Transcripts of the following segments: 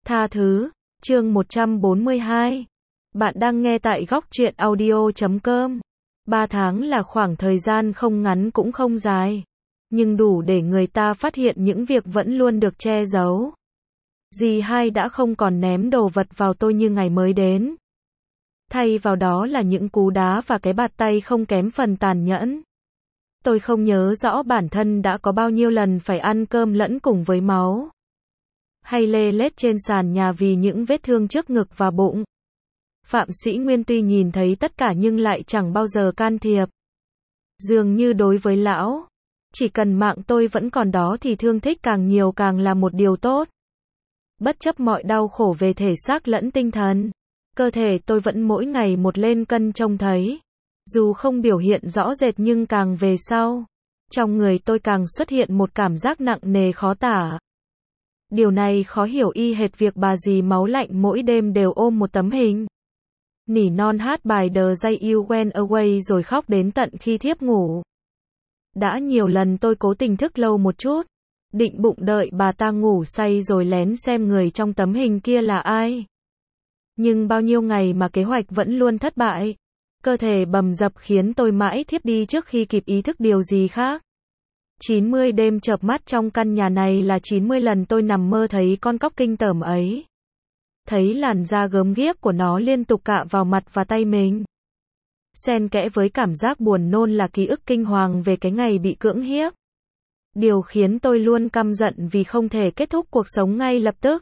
Tha thứ, chương 142. Bạn đang nghe tại góc truyện audio.com. 3 tháng là khoảng thời gian không ngắn cũng không dài, nhưng đủ để người ta phát hiện những việc vẫn luôn được che giấu. Dì hai đã không còn ném đồ vật vào tôi như ngày mới đến. Thay vào đó là những cú đá và cái bạt tay không kém phần tàn nhẫn. Tôi không nhớ rõ bản thân đã có bao nhiêu lần phải ăn cơm lẫn cùng với máu, hay lê lết trên sàn nhà vì những vết thương trước ngực và bụng. Phạm Sĩ Nguyên tuy nhìn thấy tất cả nhưng lại chẳng bao giờ can thiệp. Dường như đối với lão, chỉ cần mạng tôi vẫn còn đó thì thương tích càng nhiều càng là một điều tốt. Bất chấp mọi đau khổ về thể xác lẫn tinh thần, cơ thể tôi vẫn mỗi ngày một lên cân trông thấy. Dù không biểu hiện rõ rệt nhưng càng về sau, trong người tôi càng xuất hiện một cảm giác nặng nề khó tả. Điều này khó hiểu y hệt việc bà dì máu lạnh mỗi đêm đều ôm một tấm hình, nỉ non hát bài The Day You Went Away rồi khóc đến tận khi thiếp ngủ. Đã nhiều lần tôi cố tình thức lâu một chút, định bụng đợi bà ta ngủ say rồi lén xem người trong tấm hình kia là ai. Nhưng bao nhiêu ngày mà kế hoạch vẫn luôn thất bại. Cơ thể bầm dập khiến tôi mãi thiếp đi trước khi kịp ý thức điều gì khác. 90 đêm chợp mắt trong căn nhà này là 90 lần tôi nằm mơ thấy con cóc kinh tởm ấy. Thấy làn da gớm ghiếc của nó liên tục cạ vào mặt và tay mình. Xen kẽ với cảm giác buồn nôn là ký ức kinh hoàng về cái ngày bị cưỡng hiếp. Điều khiến tôi luôn căm giận vì không thể kết thúc cuộc sống ngay lập tức.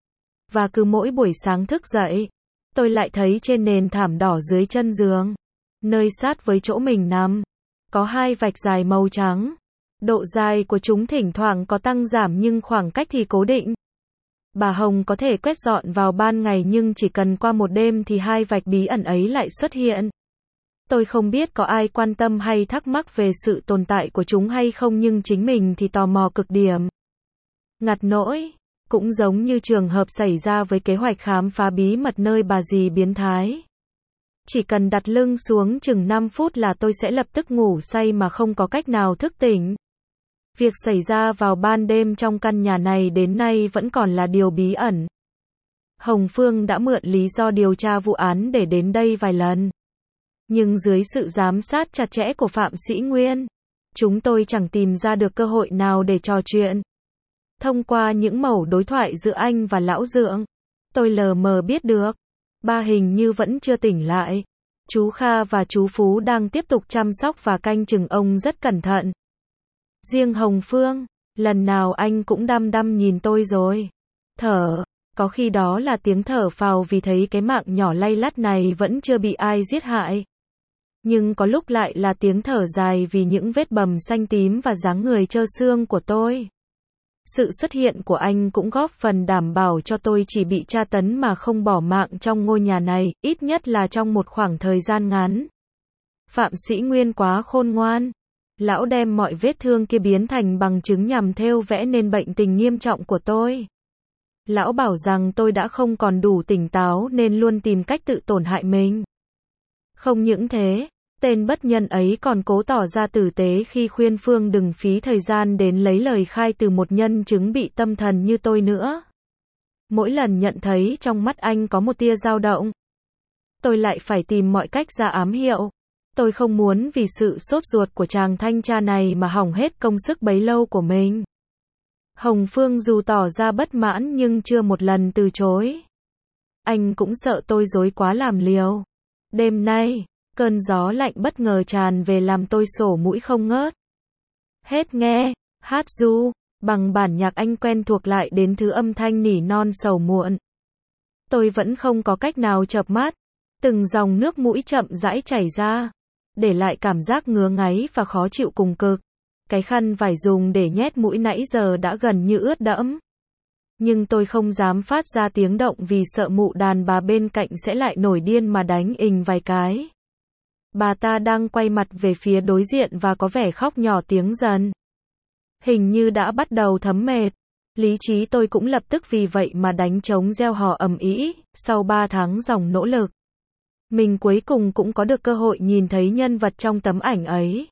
Và cứ mỗi buổi sáng thức dậy, tôi lại thấy trên nền thảm đỏ dưới chân giường, nơi sát với chỗ mình nằm, có hai vạch dài màu trắng. Độ dài của chúng thỉnh thoảng có tăng giảm nhưng khoảng cách thì cố định. Bà Hồng có thể quét dọn vào ban ngày nhưng chỉ cần qua một đêm thì hai vạch bí ẩn ấy lại xuất hiện. Tôi không biết có ai quan tâm hay thắc mắc về sự tồn tại của chúng hay không nhưng chính mình thì tò mò cực điểm. Ngặt nỗi, cũng giống như trường hợp xảy ra với kế hoạch khám phá bí mật nơi bà dì biến thái. Chỉ cần đặt lưng xuống chừng 5 phút là tôi sẽ lập tức ngủ say mà không có cách nào thức tỉnh. Việc xảy ra vào ban đêm trong căn nhà này đến nay vẫn còn là điều bí ẩn. Hồng Phương đã mượn lý do điều tra vụ án để đến đây vài lần. Nhưng dưới sự giám sát chặt chẽ của Phạm Sĩ Nguyên, chúng tôi chẳng tìm ra được cơ hội nào để trò chuyện. Thông qua những mẩu đối thoại giữa anh và lão Dượng, tôi lờ mờ biết được, ba hình như vẫn chưa tỉnh lại. Chú Kha và chú Phú đang tiếp tục chăm sóc và canh chừng ông rất cẩn thận. Riêng Hồng Phương, lần nào anh cũng đăm đăm nhìn tôi rồi thở, có khi đó là tiếng thở phào vì thấy cái mạng nhỏ lay lắt này vẫn chưa bị ai giết hại. Nhưng có lúc lại là tiếng thở dài vì những vết bầm xanh tím và dáng người trơ xương của tôi. Sự xuất hiện của anh cũng góp phần đảm bảo cho tôi chỉ bị tra tấn mà không bỏ mạng trong ngôi nhà này, ít nhất là trong một khoảng thời gian ngắn. Phạm Sĩ Nguyên quá khôn ngoan. Lão đem mọi vết thương kia biến thành bằng chứng nhằm thêu vẽ nên bệnh tình nghiêm trọng của tôi. Lão bảo rằng tôi đã không còn đủ tỉnh táo nên luôn tìm cách tự tổn hại mình. Không những thế, tên bất nhân ấy còn cố tỏ ra tử tế khi khuyên Phương đừng phí thời gian đến lấy lời khai từ một nhân chứng bị tâm thần như tôi nữa. Mỗi lần nhận thấy trong mắt anh có một tia dao động, tôi lại phải tìm mọi cách ra ám hiệu. Tôi không muốn vì sự sốt ruột của chàng thanh tra này mà hỏng hết công sức bấy lâu của mình. Hồng Phương dù tỏ ra bất mãn nhưng chưa một lần từ chối. Anh cũng sợ tôi dối quá làm liều. Đêm nay, cơn gió lạnh bất ngờ tràn về làm tôi sổ mũi không ngớt. Hết nghe, hát ru, bằng bản nhạc anh quen thuộc lại đến thứ âm thanh nỉ non sầu muộn. Tôi vẫn không có cách nào chợp mắt. Từng dòng nước mũi chậm rãi chảy ra, để lại cảm giác ngứa ngáy và khó chịu cùng cực. Cái khăn vải dùng để nhét mũi nãy giờ đã gần như ướt đẫm. Nhưng tôi không dám phát ra tiếng động vì sợ mụ đàn bà bên cạnh sẽ lại nổi điên mà đánh ình vài cái. Bà ta đang quay mặt về phía đối diện và có vẻ khóc nhỏ tiếng dần. Hình như đã bắt đầu thấm mệt. Lý trí tôi cũng lập tức vì vậy mà đánh trống reo hò ầm ĩ. Sau 3 tháng dòng nỗ lực, mình cuối cùng cũng có được cơ hội nhìn thấy nhân vật trong tấm ảnh ấy.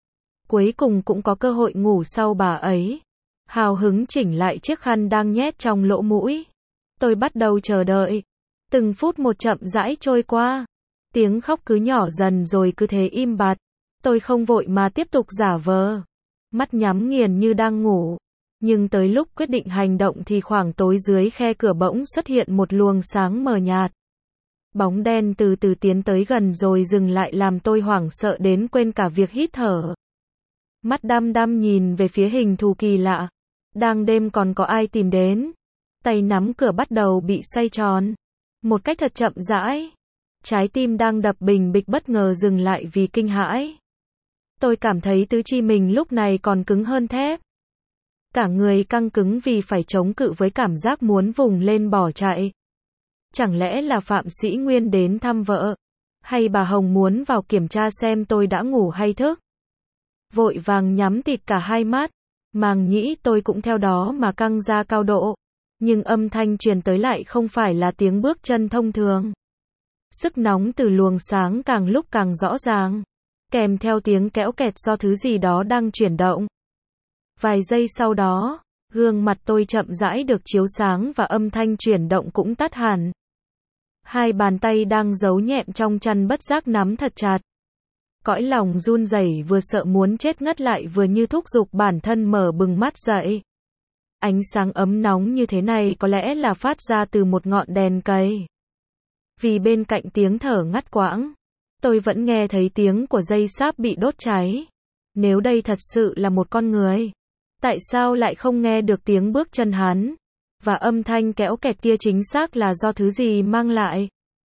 Cuối cùng cũng có cơ hội ngủ sau bà ấy. Hào hứng chỉnh lại chiếc khăn đang nhét trong lỗ mũi. Tôi bắt đầu chờ đợi. Từng phút một chậm rãi trôi qua. Tiếng khóc cứ nhỏ dần rồi cứ thế im bặt. Tôi không vội mà tiếp tục giả vờ. Mắt nhắm nghiền như đang ngủ. Nhưng tới lúc quyết định hành động thì khoảng tối dưới khe cửa bỗng xuất hiện một luồng sáng mờ nhạt. Bóng đen từ từ tiến tới gần rồi dừng lại làm tôi hoảng sợ đến quên cả việc hít thở. Mắt đăm đăm nhìn về phía hình thù kỳ lạ. Đang đêm còn có ai tìm đến. Tay nắm cửa bắt đầu bị xoay tròn. Một cách thật chậm rãi. Trái tim đang đập bình bịch bất ngờ dừng lại vì kinh hãi. Tôi cảm thấy tứ chi mình lúc này còn cứng hơn thép. Cả người căng cứng vì phải chống cự với cảm giác muốn vùng lên bỏ chạy. Chẳng lẽ là Phạm Sĩ Nguyên đến thăm vợ? Hay bà Hồng muốn vào kiểm tra xem tôi đã ngủ hay thức? Vội vàng nhắm tịt cả hai mắt. Màng nhĩ tôi cũng theo đó mà căng ra cao độ. Nhưng âm thanh truyền tới lại không phải là tiếng bước chân thông thường. Sức nóng từ luồng sáng càng lúc càng rõ ràng. Kèm theo tiếng kéo kẹt do thứ gì đó đang chuyển động. Vài giây sau đó, gương mặt tôi chậm rãi được chiếu sáng và âm thanh chuyển động cũng tắt hẳn. Hai bàn tay đang giấu nhẹm trong chăn bất giác nắm thật chặt. Cõi lòng run rẩy vừa sợ muốn chết ngất lại vừa như thúc giục bản thân mở bừng mắt dậy. Ánh sáng ấm nóng như thế này có lẽ là phát ra từ một ngọn đèn cây. Vì bên cạnh tiếng thở ngắt quãng, tôi vẫn nghe thấy tiếng của dây sáp bị đốt cháy. Nếu đây thật sự là một con người, tại sao lại không nghe được tiếng bước chân hắn? Và âm thanh kéo kẹt kia chính xác là do thứ gì mang lại?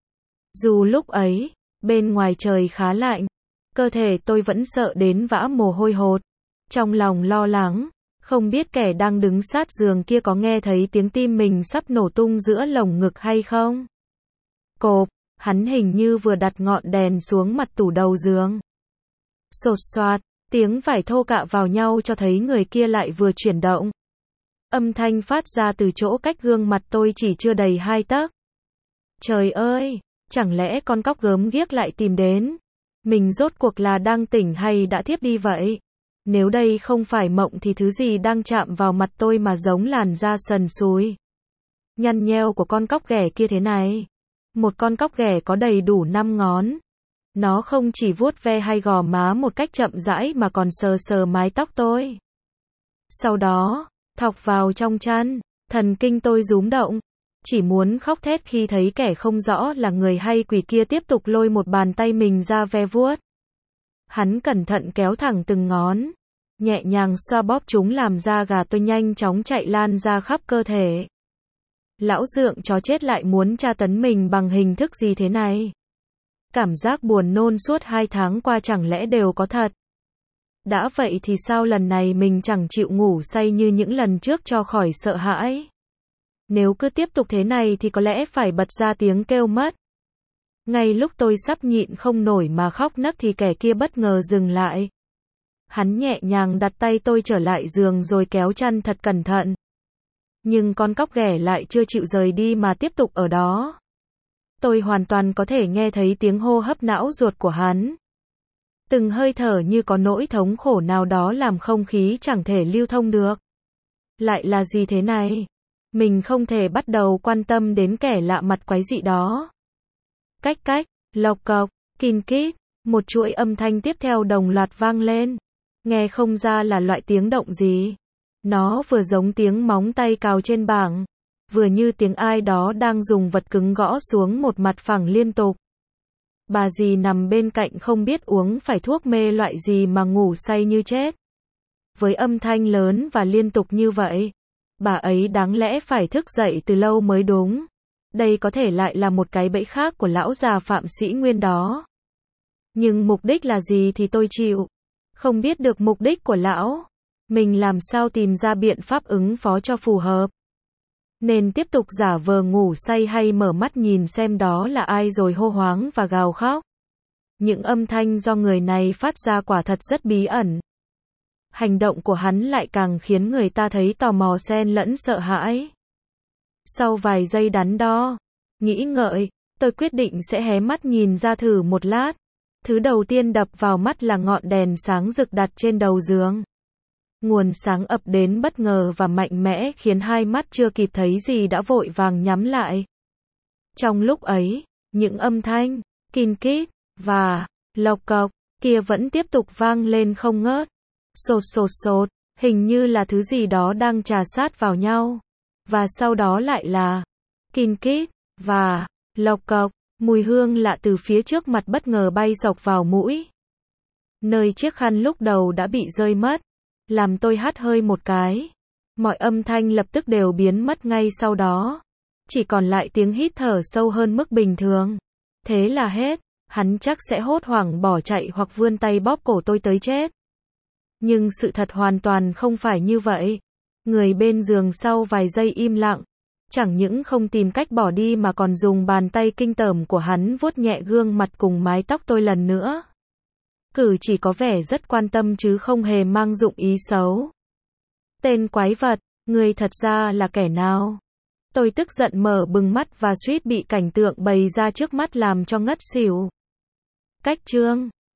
Dù lúc ấy, bên ngoài trời khá lạnh, cơ thể tôi vẫn sợ đến vã mồ hôi hột. Trong lòng lo lắng, không biết kẻ đang đứng sát giường kia có nghe thấy tiếng tim mình sắp nổ tung giữa lồng ngực hay không? Cộp, hắn hình như vừa đặt ngọn đèn xuống mặt tủ đầu giường. Xột xoạt, tiếng vải thô cạ vào nhau cho thấy người kia lại vừa chuyển động. Âm thanh phát ra từ chỗ cách gương mặt tôi chỉ chưa đầy 2 tấc. Trời ơi, chẳng lẽ con cóc gớm ghiếc lại tìm đến? Mình rốt cuộc là đang tỉnh hay đã thiếp đi vậy? Nếu đây không phải mộng thì thứ gì đang chạm vào mặt tôi mà giống làn da sần sùi, nhăn nheo của con cóc ghẻ kia thế này? Một con cóc ghẻ có đầy đủ 5 ngón. Nó không chỉ vuốt ve hai gò má một cách chậm rãi mà còn sờ sờ mái tóc tôi. Sau đó, thọc vào trong chăn, thần kinh tôi rúm động. Chỉ muốn khóc thét khi thấy kẻ không rõ là người hay quỷ kia tiếp tục lôi một bàn tay mình ra ve vuốt. Hắn cẩn thận kéo thẳng từng ngón, nhẹ nhàng xoa bóp chúng làm da gà tôi nhanh chóng chạy lan ra khắp cơ thể. Lão dượng chó chết lại muốn tra tấn mình bằng hình thức gì thế này? Cảm giác buồn nôn suốt 2 tháng qua chẳng lẽ đều có thật? Đã vậy thì sao lần này mình chẳng chịu ngủ say như những lần trước cho khỏi sợ hãi? Nếu cứ tiếp tục thế này thì có lẽ phải bật ra tiếng kêu mất. Ngay lúc tôi sắp nhịn không nổi mà khóc nấc thì kẻ kia bất ngờ dừng lại. Hắn nhẹ nhàng đặt tay tôi trở lại giường rồi kéo chăn thật cẩn thận. Nhưng con cóc ghẻ lại chưa chịu rời đi mà tiếp tục ở đó. Tôi hoàn toàn có thể nghe thấy tiếng hô hấp não ruột của hắn. Từng hơi thở như có nỗi thống khổ nào đó làm không khí chẳng thể lưu thông được. Lại là gì thế này? Mình không thể bắt đầu quan tâm đến kẻ lạ mặt quái dị đó. Cách cách, lộc cộc, kin kít, một chuỗi âm thanh tiếp theo đồng loạt vang lên. Nghe không ra là loại tiếng động gì. Nó vừa giống tiếng móng tay cào trên bảng, vừa như tiếng ai đó đang dùng vật cứng gõ xuống một mặt phẳng liên tục. Bà dì nằm bên cạnh không biết uống phải thuốc mê loại gì mà ngủ say như chết. Với âm thanh lớn và liên tục như vậy, bà ấy đáng lẽ phải thức dậy từ lâu mới đúng. Đây có thể lại là một cái bẫy khác của lão già Phạm Sĩ Nguyên đó. Nhưng mục đích là gì thì tôi chịu. Không biết được mục đích của lão, mình làm sao tìm ra biện pháp ứng phó cho phù hợp. Nên tiếp tục giả vờ ngủ say hay mở mắt nhìn xem đó là ai rồi hô hoáng và gào khóc. Những âm thanh do người này phát ra quả thật rất bí ẩn. Hành động của hắn lại càng khiến người ta thấy tò mò xen lẫn sợ hãi. Sau vài giây đắn đo, nghĩ ngợi, tôi quyết định sẽ hé mắt nhìn ra thử một lát. Thứ đầu tiên đập vào mắt là ngọn đèn sáng rực đặt trên đầu giường. Nguồn sáng ập đến bất ngờ và mạnh mẽ khiến hai mắt chưa kịp thấy gì đã vội vàng nhắm lại. Trong lúc ấy, những âm thanh, kin kít, và lộc cộc, kia vẫn tiếp tục vang lên không ngớt. Sột sột sột, hình như là thứ gì đó đang trà sát vào nhau. Và sau đó lại là kin kít, và lộc cộc, mùi hương lạ từ phía trước mặt bất ngờ bay dọc vào mũi. Nơi chiếc khăn lúc đầu đã bị rơi mất, làm tôi hắt hơi một cái. Mọi âm thanh lập tức đều biến mất ngay sau đó. Chỉ còn lại tiếng hít thở sâu hơn mức bình thường. Thế là hết, hắn chắc sẽ hốt hoảng bỏ chạy hoặc vươn tay bóp cổ tôi tới chết. Nhưng sự thật hoàn toàn không phải như vậy. Người bên giường sau vài giây im lặng, chẳng những không tìm cách bỏ đi mà còn dùng bàn tay kinh tởm của hắn vuốt nhẹ gương mặt cùng mái tóc tôi lần nữa. Cử chỉ có vẻ rất quan tâm chứ không hề mang dụng ý xấu. Tên quái vật, ngươi thật ra là kẻ nào? Tôi tức giận mở bừng mắt và suýt bị cảnh tượng bày ra trước mắt làm cho ngất xỉu. Cách chương